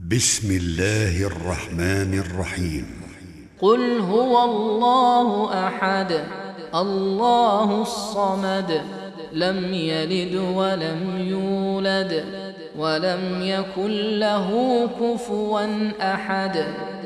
بسم الله الرحمن الرحيم. قل هو الله أحد الله الصمد لم يلد ولم يولد ولم يكن له كفوا أحد.